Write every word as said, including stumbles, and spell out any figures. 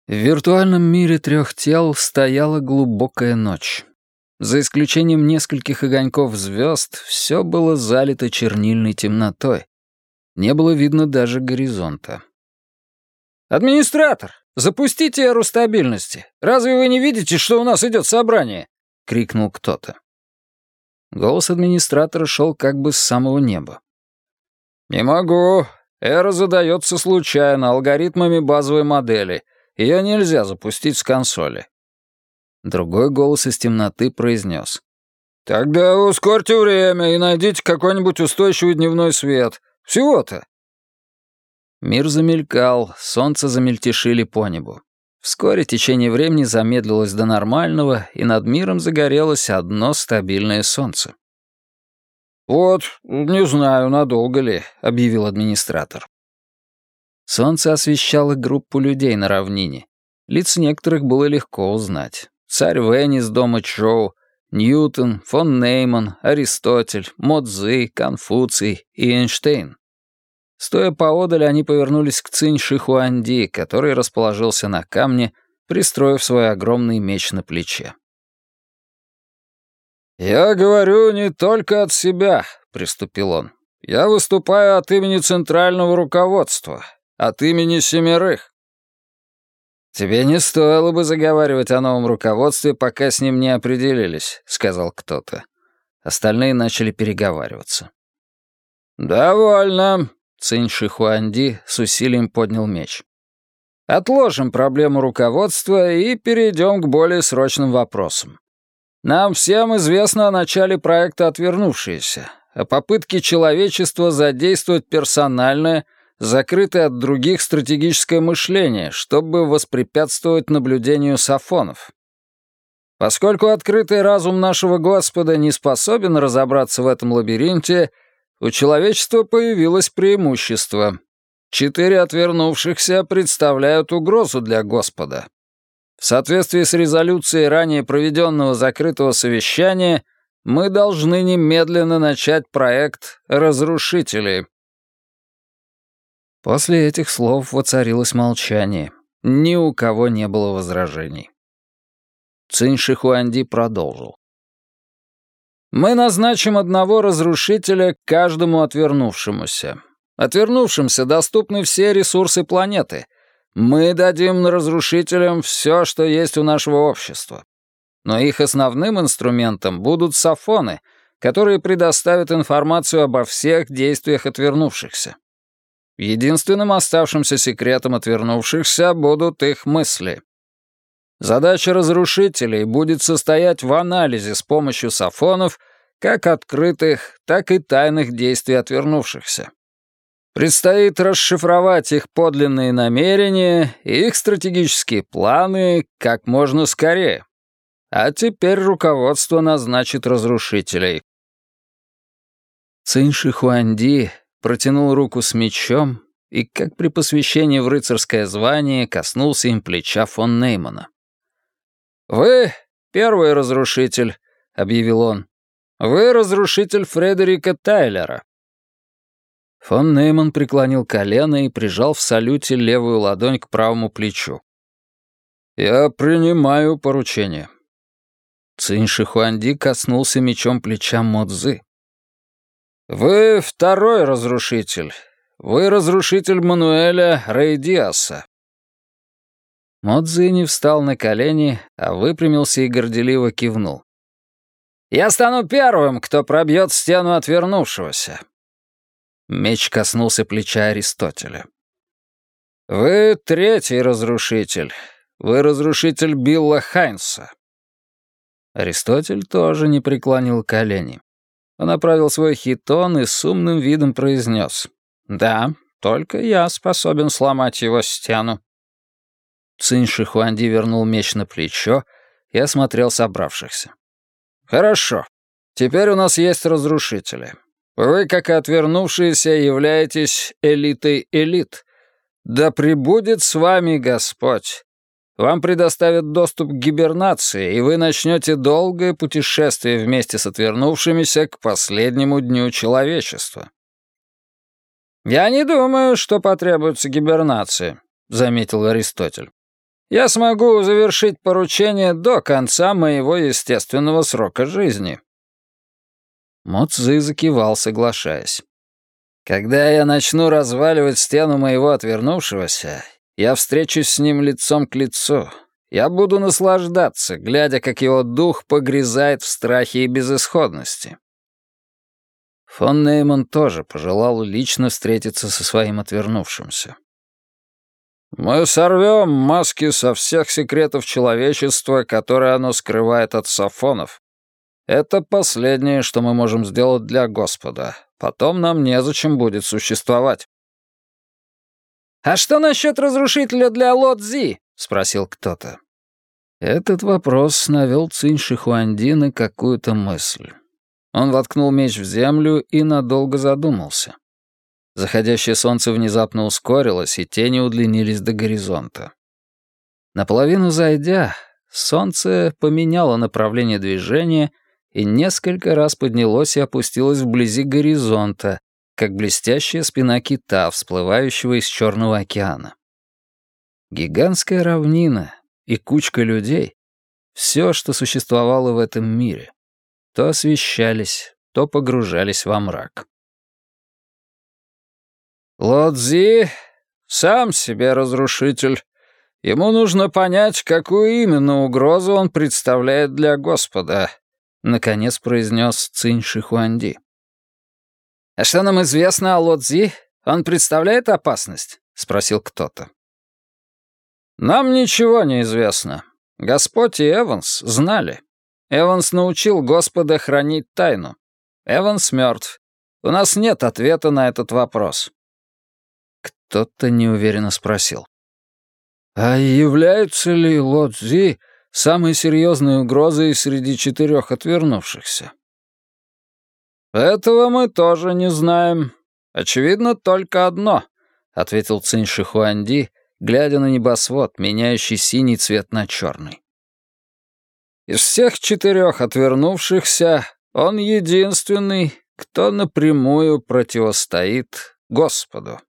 В виртуальном мире трех тел стояла глубокая ночь. За исключением нескольких огоньков звезд, все было залито чернильной темнотой. Не было видно даже горизонта. «Администратор, запустите эру стабильности. Разве вы не видите, что у нас идет собрание?» — крикнул кто-то. Голос администратора шел как бы с самого неба. «Не могу. Эра задается случайно, алгоритмами базовой модели. Ее нельзя запустить с консоли». Другой голос из темноты произнес. «Тогда ускорьте время и найдите какой-нибудь устойчивый дневной свет. Всего-то». Мир замелькал, солнце замельтешили по небу. Вскоре течение времени замедлилось до нормального, и над миром загорелось одно стабильное солнце. «Вот, не знаю, надолго ли», — объявил администратор. Солнце освещало группу людей на равнине. Лиц некоторых было легко узнать. Царь Вэнь из дома Чжоу, Ньютон, фон Нейман, Аристотель, Мо Цзы, Конфуций и Эйнштейн. Стоя поодаль, они повернулись к Цинь Шихуанди, который расположился на камне, пристроив свой огромный меч на плече. «Я говорю не только от себя», — приступил он. «Я выступаю от имени центрального руководства, от имени семерых». «Тебе не стоило бы заговаривать о новом руководстве, пока с ним не определились», — сказал кто-то. Остальные начали переговариваться. «Довольно», — Цинь Шихуанди с усилием поднял меч. «Отложим проблему руководства и перейдем к более срочным вопросам. Нам всем известно о начале проекта «Отвернувшиеся», о попытке человечества задействовать персональное, закрытое от других стратегическое мышление, чтобы воспрепятствовать наблюдению сафонов. Поскольку открытый разум нашего Господа не способен разобраться в этом лабиринте, у человечества появилось преимущество. Четыре отвернувшихся представляют угрозу для Господа. В соответствии с резолюцией ранее проведенного закрытого совещания, мы должны немедленно начать проект «Разрушители». После этих слов воцарилось молчание. Ни у кого не было возражений. Цинь Шихуанди продолжил. «Мы назначим одного разрушителя каждому отвернувшемуся. Отвернувшимся доступны все ресурсы планеты. Мы дадим разрушителям все, что есть у нашего общества. Но их основным инструментом будут сафоны, которые предоставят информацию обо всех действиях отвернувшихся. Единственным оставшимся секретом отвернувшихся будут их мысли. Задача разрушителей будет состоять в анализе с помощью сафонов как открытых, так и тайных действий отвернувшихся. Предстоит расшифровать их подлинные намерения и их стратегические планы как можно скорее. А теперь руководство назначит разрушителей». Цинь Шихуанди протянул руку с мечом и, как при посвящении в рыцарское звание, коснулся им плеча фон Неймана. «Вы первый разрушитель», — объявил он. «Вы разрушитель Фредерика Тайлера». Фон Нейман преклонил колено и прижал в салюте левую ладонь к правому плечу. «Я принимаю поручение». Цинь Шихуанди коснулся мечом плеча Мо Цзы. «Вы второй разрушитель. Вы разрушитель Мануэля Рей-Диаса». Мо Цзы не встал на колени, а выпрямился и горделиво кивнул. «Я стану первым, кто пробьет стену отвернувшегося». Меч коснулся плеча Аристотеля. «Вы третий разрушитель. Вы разрушитель Билла Хайнса». Аристотель тоже не преклонил колени. Он оправил свой хитон и с умным видом произнес: «Да, только я способен сломать его стену». Цинь Шихуанди вернул меч на плечо и осмотрел собравшихся. «Хорошо. Теперь у нас есть разрушители. Вы, как и отвернувшиеся, являетесь элитой элит. Да пребудет с вами Господь. Вам предоставят доступ к гибернации, и вы начнете долгое путешествие вместе с отвернувшимися к последнему дню человечества». «Я не думаю, что потребуется гибернация», — заметил Аристотель. Я смогу завершить поручение до конца моего естественного срока жизни». Мо Цзы закивал, соглашаясь. «Когда я начну разваливать стену моего отвернувшегося, я встречусь с ним лицом к лицу. Я буду наслаждаться, глядя, как его дух погрязает в страхе и безысходности». Фон Нейман тоже пожелал лично встретиться со своим отвернувшимся. «Мы сорвем маски со всех секретов человечества, которые оно скрывает от сафонов. Это последнее, что мы можем сделать для Господа. Потом нам незачем будет существовать». «А что насчет разрушителя для Ло Цзи?» — спросил кто-то. Этот вопрос навел Цинь Шихуанди на какую-то мысль. Он воткнул меч в землю и надолго задумался. Заходящее солнце внезапно ускорилось, и тени удлинились до горизонта. Наполовину зайдя, солнце поменяло направление движения и несколько раз поднялось и опустилось вблизи горизонта, как блестящая спина кита, всплывающего из Черного океана. Гигантская равнина и кучка людей — все, что существовало в этом мире, то освещались, то погружались во мрак. Ло Цзи сам себе разрушитель. Ему нужно понять, какую именно угрозу он представляет для Господа, наконец произнес Цинь Шихуанди. «А что нам известно о Ло Цзи? Он представляет опасность?» — спросил кто-то. «Нам ничего не известно. Господь и Эванс знали. Эванс научил Господа хранить тайну. Эванс мертв. У нас нет ответа на этот вопрос». Кто-то неуверенно спросил. «А является ли Ло Цзи самой серьезной угрозой среди четырех отвернувшихся?» «Этого мы тоже не знаем. Очевидно, только одно», — ответил Цинь Шихуанди, глядя на небосвод, меняющий синий цвет на черный. «Из всех четырех отвернувшихся он единственный, кто напрямую противостоит Господу».